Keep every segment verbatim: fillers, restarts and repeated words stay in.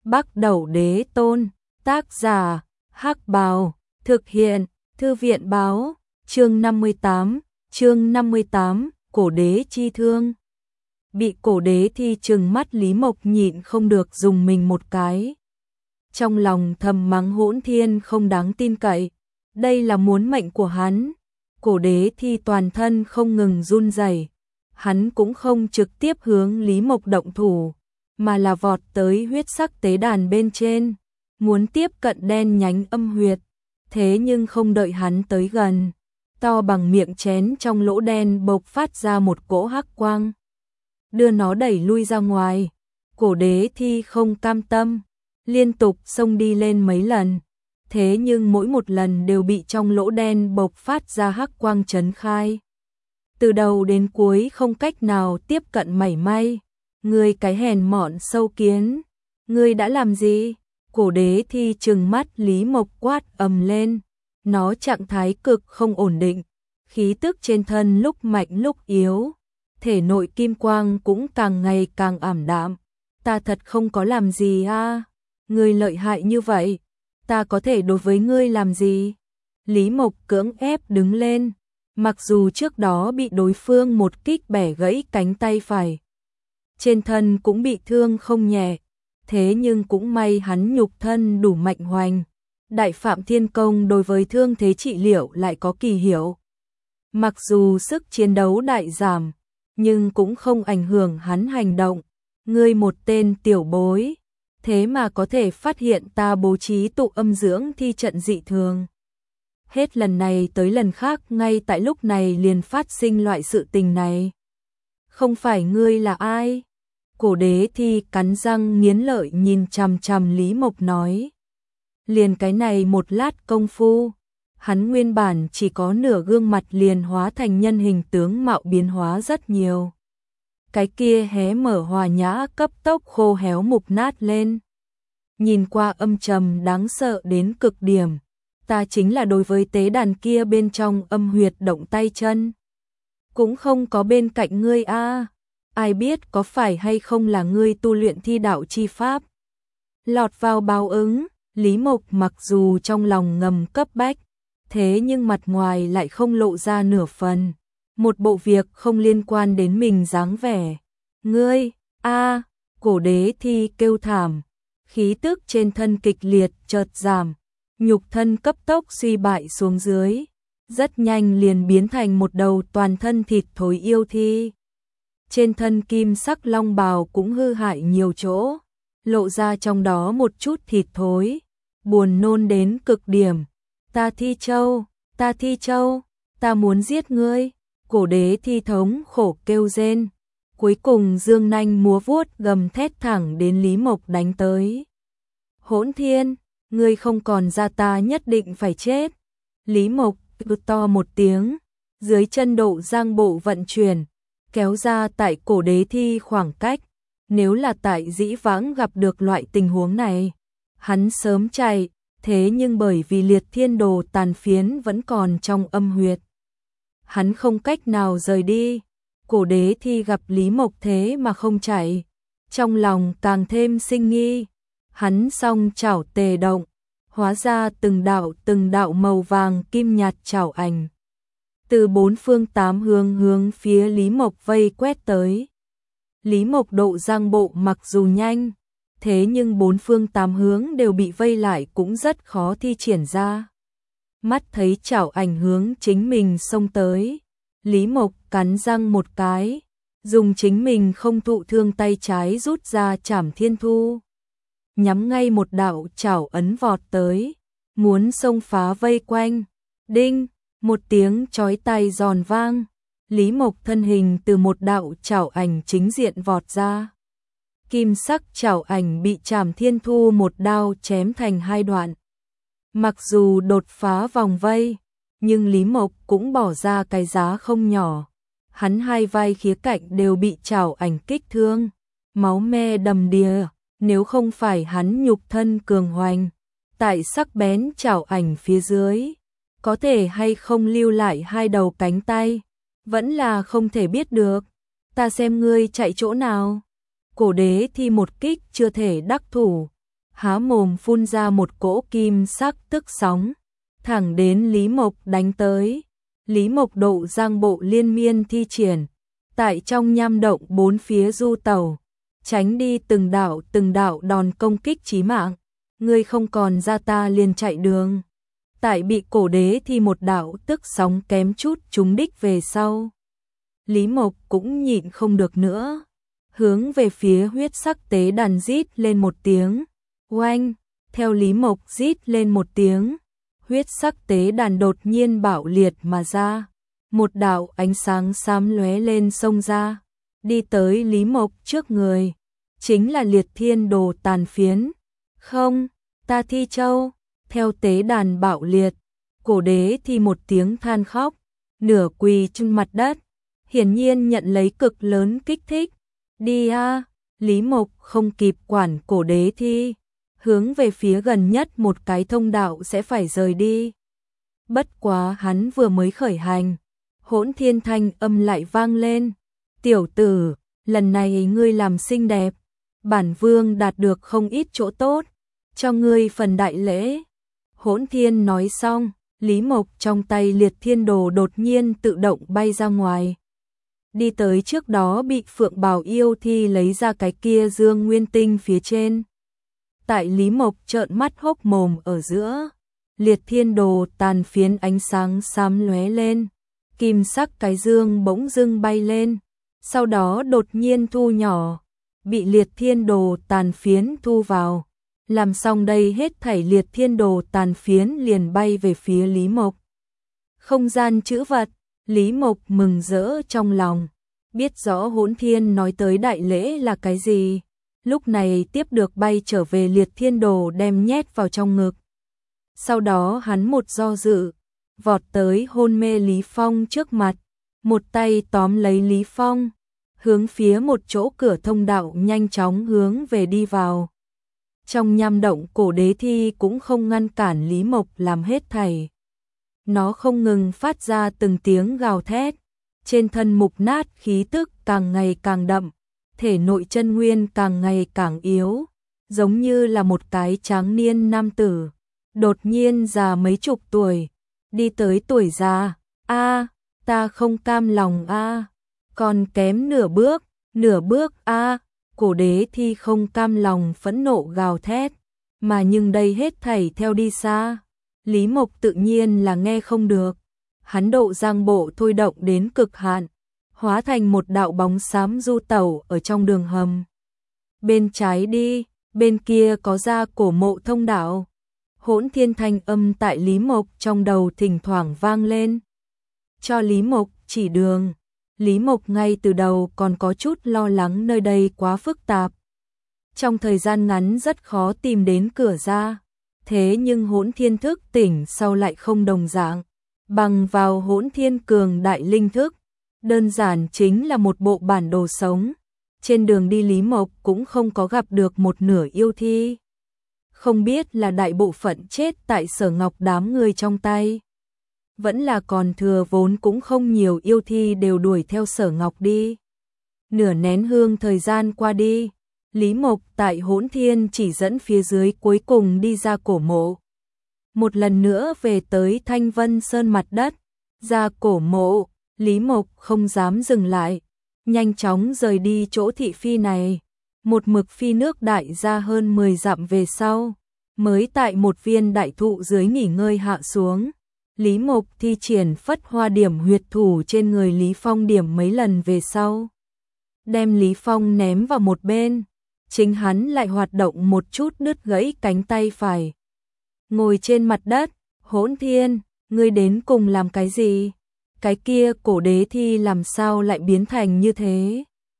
Bắc Đẩu Đế Tôn, tác giả, Hắc Bào, thực hiện, Thư viện báo, chương năm mươi tám, chương năm mươi tám, Cổ Đế Chi Thương. Bị Cổ Đế Thi trừng mắt, Lý Mộc nhịn không được dùng mình một cái. Trong lòng thầm mắng Hỗn Thiên không đáng tin cậy, đây là muốn mệnh của hắn. Cổ Đế Thi toàn thân không ngừng run rẩy, hắn cũng không trực tiếp hướng Lý Mộc động thủ, mà là vọt tới huyết sắc tế đàn bên trên, muốn tiếp cận đen nhánh âm huyệt. Thế nhưng không đợi hắn tới gần, to bằng miệng chén trong lỗ đen bộc phát ra một cỗ hắc quang, đưa nó đẩy lui ra ngoài. Cổ Đế Thi không cam tâm, liên tục xông đi lên mấy lần, thế nhưng mỗi một lần đều bị trong lỗ đen bộc phát ra hắc quang chấn khai. Từ đầu đến cuối không cách nào tiếp cận mảy may. Ngươi cái hèn mọn sâu kiến, ngươi đã làm gì? Cổ Đế Thi trừng mắt Lý Mộc quát ầm lên, nó trạng thái cực không ổn định, khí tức trên thân lúc mạnh lúc yếu, thể nội kim quang cũng càng ngày càng ảm đạm. Ta thật không có làm gì a, ngươi lợi hại như vậy, ta có thể đối với ngươi làm gì? Lý Mộc cưỡng ép đứng lên, mặc dù trước đó bị đối phương một kích bẻ gãy cánh tay phải, trên thân cũng bị thương không nhẹ, thế nhưng cũng may hắn nhục thân đủ mạnh hoành. Đại Phạm Thiên Công đối với thương thế trị liệu lại có kỳ hiệu. Mặc dù sức chiến đấu đại giảm, nhưng cũng không ảnh hưởng hắn hành động. Ngươi một tên tiểu bối, thế mà có thể phát hiện ta bố trí tụ âm dưỡng thi trận dị thường. Hết lần này tới lần khác ngay tại lúc này liền phát sinh loại sự tình này. Không phải ngươi là ai? Cổ Đế Thi cắn răng nghiến lợi nhìn chằm chằm Lý Mộc nói. Liền cái này một lát công phu, hắn nguyên bản chỉ có nửa gương mặt liền hóa thành nhân hình tướng mạo biến hóa rất nhiều. Cái kia hé mở hòa nhã cấp tốc khô héo mục nát lên. Nhìn qua âm trầm đáng sợ đến cực điểm. Ta chính là đối với tế đàn kia bên trong âm huyệt động tay chân. Cũng không có bên cạnh ngươi a. Ai biết có phải hay không là ngươi tu luyện thi đạo chi pháp. Lọt vào báo ứng, Lý Mộc mặc dù trong lòng ngầm cấp bách, thế nhưng mặt ngoài lại không lộ ra nửa phần. Một bộ việc không liên quan đến mình dáng vẻ. Ngươi, a, Cổ Đế Thi kêu thảm, khí tức trên thân kịch liệt chợt giảm, nhục thân cấp tốc suy bại xuống dưới, rất nhanh liền biến thành một đầu toàn thân thịt thối yêu thi. Trên thân kim sắc long bào cũng hư hại nhiều chỗ, lộ ra trong đó một chút thịt thối, buồn nôn đến cực điểm. Ta Thi Châu, ta Thi Châu, ta muốn giết ngươi. Cổ Đế Thi thống khổ kêu rên, cuối cùng dương nanh múa vuốt gầm thét thẳng đến Lý Mộc đánh tới. Hỗn Thiên, ngươi không còn ra ta nhất định phải chết. Lý Mộc cứ to một tiếng, dưới chân độ giang bộ vận chuyển, kéo ra tại Cổ Đế Thi khoảng cách. Nếu là tại dĩ vãng gặp được loại tình huống này, hắn sớm chạy, thế nhưng bởi vì liệt thiên đồ tàn phiến vẫn còn trong âm huyệt, hắn không cách nào rời đi. Cổ Đế Thi gặp Lý Mộc thế mà không chạy, trong lòng càng thêm sinh nghi. Hắn song chảo tề động, hóa ra từng đạo từng đạo màu vàng kim nhạt chảo ảnh, từ bốn phương tám hướng hướng phía Lý Mộc vây quét tới. Lý Mộc độ giang bộ mặc dù nhanh, thế nhưng bốn phương tám hướng đều bị vây lại cũng rất khó thi triển ra. Mắt thấy chảo ảnh hướng chính mình xông tới, Lý Mộc cắn răng một cái, dùng chính mình không thụ thương tay trái rút ra Trảm Thiên Thu, nhắm ngay một đạo chảo ấn vọt tới, muốn xông phá vây quanh. Đinh, một tiếng chói tai giòn vang, Lý Mộc thân hình từ một đạo chảo ảnh chính diện vọt ra. Kim sắc chảo ảnh bị Trảm Thiên Thu một đao chém thành hai đoạn. Mặc dù đột phá vòng vây, nhưng Lý Mộc cũng bỏ ra cái giá không nhỏ. Hắn hai vai khía cạnh đều bị chảo ảnh kích thương, máu me đầm đìa. Nếu không phải hắn nhục thân cường hoành, tại sắc bén chảo ảnh phía dưới, có thể hay không lưu lại hai đầu cánh tay, vẫn là không thể biết được. Ta xem ngươi chạy chỗ nào. Cổ Đế Thi một kích chưa thể đắc thủ, há mồm phun ra một cỗ kim sắc tức sóng, thẳng đến Lý Mộc đánh tới. Lý Mộc độ giang bộ liên miên thi triển, tại trong nham động bốn phía du tẩu, tránh đi từng đạo từng đạo đòn công kích chí mạng. Ngươi không còn ra ta liền chạy đường. Tại bị cổ đế thì một đạo tức sóng kém chút trúng đích về sau. Lý Mộc cũng nhịn không được nữa, hướng về phía huyết sắc tế đàn rít lên một tiếng. Oanh, theo Lý Mộc rít lên một tiếng, huyết sắc tế đàn đột nhiên bạo liệt mà ra. Một đạo ánh sáng xám lóe lên xông ra, đi tới Lý Mộc trước người, chính là liệt thiên đồ tàn phiến. Không, ta Thi Châu. Theo tế đàn bạo liệt, cổ đế thì một tiếng than khóc, nửa quỳ trên mặt đất, hiển nhiên nhận lấy cực lớn kích thích. Đi a, Lý Mộc không kịp quản cổ đế thi, hướng về phía gần nhất một cái thông đạo sẽ phải rời đi. Bất quá hắn vừa mới khởi hành, Hỗn Thiên thanh âm lại vang lên. Tiểu tử, lần này ngươi làm xinh đẹp, bản vương đạt được không ít chỗ tốt, cho ngươi phần đại lễ. Hỗn Thiên nói xong, Lý Mộc trong tay liệt thiên đồ đột nhiên tự động bay ra ngoài. Đi tới trước đó bị Phượng Bào yêu thi lấy ra cái kia dương nguyên tinh phía trên. Tại Lý Mộc trợn mắt hốc mồm ở giữa, liệt thiên đồ tàn phiến ánh sáng xám lóe lên, kim sắc cái dương bỗng dưng bay lên, sau đó đột nhiên thu nhỏ, bị liệt thiên đồ tàn phiến thu vào. Làm xong đây hết thảy liệt thiên đồ tàn phiến liền bay về phía Lý Mộc. Không gian chữ vật, Lý Mộc mừng rỡ trong lòng, biết rõ Hỗn Thiên nói tới đại lễ là cái gì, lúc này tiếp được bay trở về liệt thiên đồ đem nhét vào trong ngực. Sau đó hắn một do dự, vọt tới hôn mê Lý Phong trước mặt, một tay tóm lấy Lý Phong, hướng phía một chỗ cửa thông đạo nhanh chóng hướng về đi vào. Trong nham động cổ đế thi cũng không ngăn cản Lý Mộc làm hết thảy. Nó không ngừng phát ra từng tiếng gào thét, trên thân mục nát khí tức càng ngày càng đậm, thể nội chân nguyên càng ngày càng yếu, giống như là một cái tráng niên nam tử, đột nhiên già mấy chục tuổi, đi tới tuổi già. A, ta không cam lòng a, còn kém nửa bước, nửa bước a. Cổ đế thi không cam lòng phẫn nộ gào thét, mà nhưng đây hết thảy theo đi xa. Lý Mộc tự nhiên là nghe không được, hắn độ giang bộ thôi động đến cực hạn, hóa thành một đạo bóng xám du tẩu ở trong đường hầm. Bên trái đi, bên kia có ra cổ mộ thông đạo. Hỗn Thiên thanh âm tại Lý Mộc trong đầu thỉnh thoảng vang lên, cho Lý Mộc chỉ đường. Lý Mộc ngay từ đầu còn có chút lo lắng nơi đây quá phức tạp, trong thời gian ngắn rất khó tìm đến cửa ra. Thế nhưng Hỗn Thiên thức tỉnh sau lại không đồng dạng, bằng vào Hỗn Thiên cường đại linh thức, đơn giản chính là một bộ bản đồ sống. Trên đường đi Lý Mộc cũng không có gặp được một nửa yêu thi, không biết là đại bộ phận chết tại Sở Ngọc đám người trong tay, vẫn là còn thừa vốn cũng không nhiều yêu thi đều đuổi theo Sở Ngọc đi. Nửa nén hương thời gian qua đi, Lý Mộc tại Hỗn Thiên chỉ dẫn phía dưới cuối cùng đi ra cổ mộ. Một lần nữa về tới Thanh Vân Sơn mặt đất, ra cổ mộ, Lý Mộc không dám dừng lại, nhanh chóng rời đi chỗ thị phi này. Một mực phi nước đại ra hơn mười dặm về sau, mới tại một viên đại thụ dưới nghỉ ngơi hạ xuống. Lý Mộc thi triển phất hoa điểm huyệt thủ trên người Lý Phong điểm mấy lần về sau, đem Lý Phong ném vào một bên, chính hắn lại hoạt động một chút đứt gãy cánh tay phải. Ngồi trên mặt đất, Hỗn Thiên, ngươi đến cùng làm cái gì? Cái kia cổ đế thi làm sao lại biến thành như thế?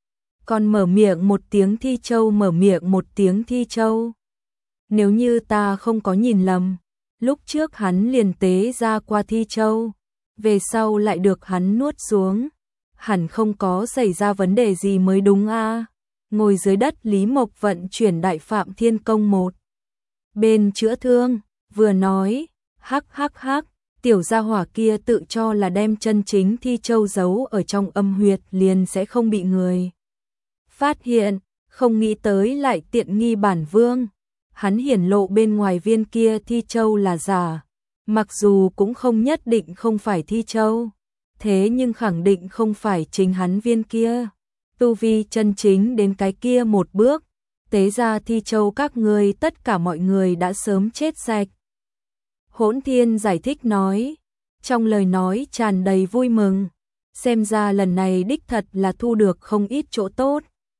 Còn mở miệng một tiếng Thi Châu, mở miệng một tiếng Thi Châu. Nếu như ta không có nhìn lầm, lúc trước hắn liền tế ra qua Thi Châu, về sau lại được hắn nuốt xuống, hẳn không có xảy ra vấn đề gì mới đúng a. Ngồi dưới đất Lý Mộc vận chuyển Đại Phạm Thiên Công một bên chữa thương, vừa nói, hắc hắc hắc, tiểu gia hỏa kia tự cho là đem chân chính Thi Châu giấu ở trong âm huyệt liền sẽ không bị người phát hiện, không nghĩ tới lại tiện nghi bản vương. hắn hiển lộ bên ngoài viên kia thi châu là giả, mặc dù cũng không nhất định không phải thi châu, thế nhưng khẳng định không phải chính hắn viên kia. Tu vi chân chính đến cái kia một bước, tế ra thi châu các ngươi tất cả mọi người đã sớm chết sạch. Hỗn Thiên giải thích nói, trong lời nói tràn đầy vui mừng, xem ra lần này đích thật là thu được không ít chỗ tốt.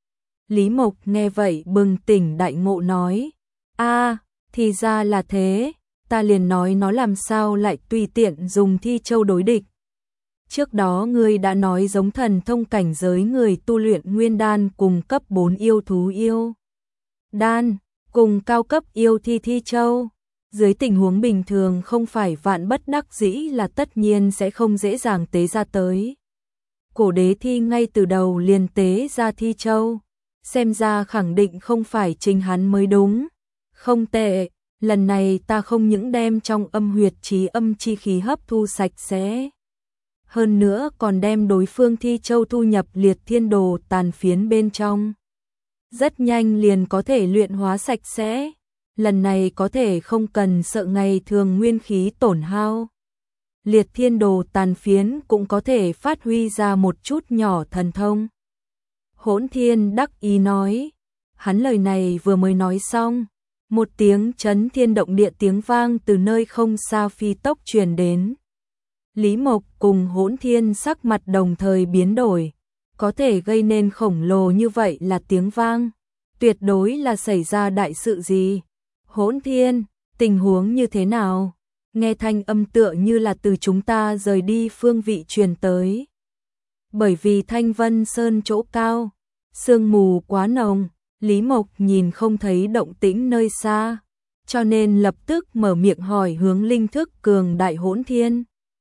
Lý Mộc nghe vậy bừng tỉnh đại ngộ nói, a, thì ra là thế, ta liền nói nó làm sao lại tùy tiện dùng thi châu đối địch. Trước đó ngươi đã nói giống thần thông cảnh giới người tu luyện nguyên đan cùng cấp bốn yêu thú yêu đan, cùng cao cấp yêu thi thi châu. Dưới tình huống bình thường không phải vạn bất đắc dĩ là tất nhiên sẽ không dễ dàng tế ra tới. Cổ đế thi ngay từ đầu liền tế ra thi châu, xem ra khẳng định không phải chính hắn mới đúng. Không tệ, lần này ta không những đem trong âm huyệt trí âm chi khí hấp thu sạch sẽ, hơn nữa còn đem đối phương thi châu thu nhập liệt thiên đồ tàn phiến bên trong. Rất nhanh liền có thể luyện hóa sạch sẽ, lần này có thể không cần sợ ngày thường nguyên khí tổn hao. Liệt thiên đồ tàn phiến cũng có thể phát huy ra một chút nhỏ thần thông. Hỗn Thiên đắc ý nói, hắn lời này vừa mới nói xong, một tiếng chấn thiên động địa tiếng vang từ nơi không xa phi tốc truyền đến. Lý Mộc cùng Hỗn Thiên sắc mặt đồng thời biến đổi, có thể gây nên khổng lồ như vậy là tiếng vang, tuyệt đối là xảy ra đại sự gì. Hỗn Thiên, tình huống như thế nào? Nghe thanh âm tựa như là từ chúng ta rời đi phương vị truyền tới. Bởi vì Thanh Vân Sơn chỗ cao, sương mù quá nồng, Lý Mộc nhìn không thấy động tĩnh nơi xa, cho nên lập tức mở miệng hỏi hướng linh thức cường đại Hỗn Thiên.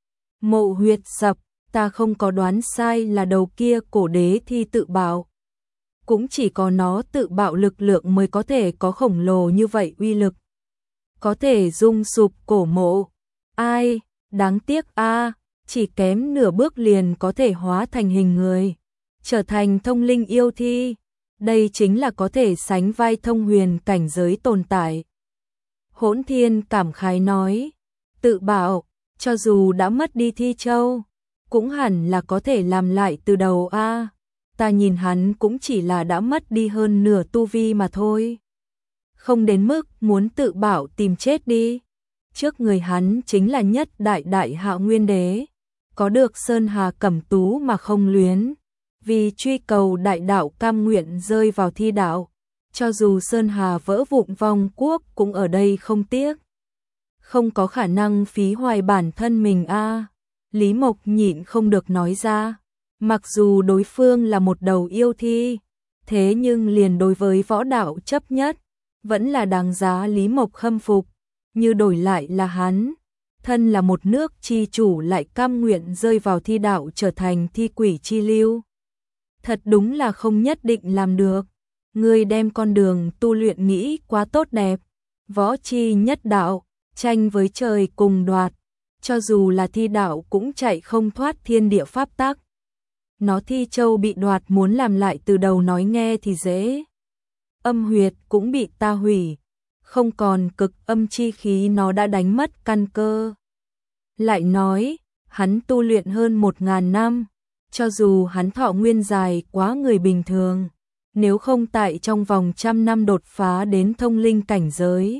Mộ huyệt sập, ta không có đoán sai là đầu kia cổ đế thi tự bạo. Cũng chỉ có nó tự bạo lực lượng mới có thể có khổng lồ như vậy uy lực. Có thể rung sụp cổ mộ. Ai, đáng tiếc a, chỉ kém nửa bước liền có thể hóa thành hình người, trở thành thông linh yêu thi. Đây chính là có thể sánh vai thông huyền cảnh giới tồn tại. Hỗn Thiên cảm khái nói, tự bạo, cho dù đã mất đi thi châu, cũng hẳn là có thể làm lại từ đầu a. Ta nhìn hắn cũng chỉ là đã mất đi hơn nửa tu vi mà thôi. Không đến mức muốn tự bảo tìm chết đi. Trước người hắn chính là nhất đại đại hạ nguyên đế, có được Sơn Hà Cẩm Tú mà không luyến, vì truy cầu đại đạo cam nguyện rơi vào thi đạo, cho dù Sơn Hà vỡ vụn vong quốc cũng ở đây không tiếc. Không có khả năng phí hoài bản thân mình a. Lý Mộc nhịn không được nói ra, mặc dù đối phương là một đầu yêu thi, thế nhưng liền đối với võ đạo chấp nhất, vẫn là đáng giá Lý Mộc khâm phục. Như đổi lại là hắn, thân là một nước chi chủ lại cam nguyện rơi vào thi đạo trở thành thi quỷ chi lưu. Thật đúng là không nhất định làm được. Ngươi đem con đường tu luyện nghĩ quá tốt đẹp, võ chi nhất đạo, tranh với trời cùng đoạt, cho dù là thi đạo cũng chạy không thoát thiên địa pháp tắc. Nó thi châu bị đoạt muốn làm lại từ đầu nói nghe thì dễ. Âm huyệt cũng bị ta hủy, không còn cực âm chi khí nó đã đánh mất căn cơ. Lại nói, hắn tu luyện hơn một ngàn năm, cho dù hắn thọ nguyên dài quá người bình thường, nếu không tại trong vòng trăm năm đột phá đến thông linh cảnh giới,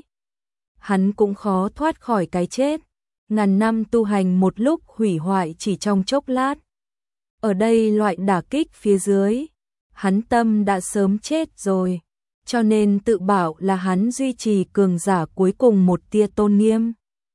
hắn cũng khó thoát khỏi cái chết. Ngàn năm tu hành một lúc hủy hoại chỉ trong chốc lát. Ở đây loại đả kích phía dưới, hắn tâm đã sớm chết rồi, cho nên tự bảo là hắn duy trì cường giả cuối cùng một tia tôn nghiêm.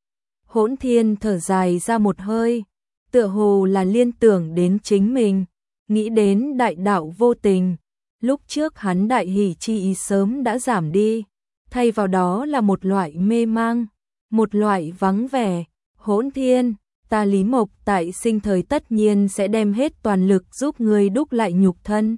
Hỗn Thiên thở dài ra một hơi, tựa hồ là liên tưởng đến chính mình, nghĩ đến đại đạo vô tình, lúc trước hắn đại hỷ chi ý sớm đã giảm đi, thay vào đó là một loại mê mang, một loại vắng vẻ. Hỗn Thiên, ta Lý Mộc tại sinh thời tất nhiên sẽ đem hết toàn lực giúp ngươi đúc lại nhục thân,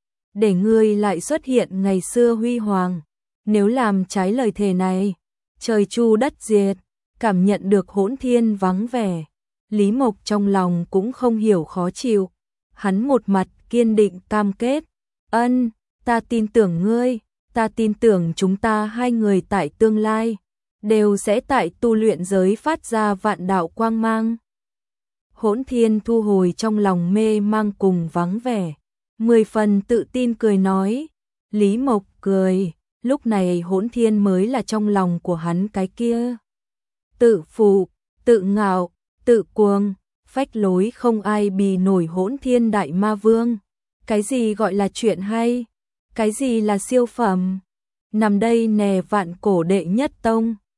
để ngươi lại xuất hiện ngày xưa huy hoàng. Nếu làm trái lời thề này, trời chu đất diệt. Cảm nhận được Hỗn Thiên vắng vẻ, Lý Mộc trong lòng cũng không hiểu khó chịu. Hắn một mặt kiên định cam kết, ân, ta tin tưởng ngươi, ta tin tưởng chúng ta hai người tại tương lai đều sẽ tại tu luyện giới phát ra vạn đạo quang mang. Hỗn Thiên thu hồi trong lòng mê mang cùng vắng vẻ, mười phần tự tin cười nói. Lý Mộc cười, lúc này Hỗn Thiên mới là trong lòng của hắn cái kia tự phụ, tự ngạo, tự cuồng, phách lối không ai bì nổi Hỗn Thiên đại ma vương. Cái gì gọi là chuyện hay? Cái gì là siêu phẩm? Nằm đây nè vạn cổ đệ nhất tông.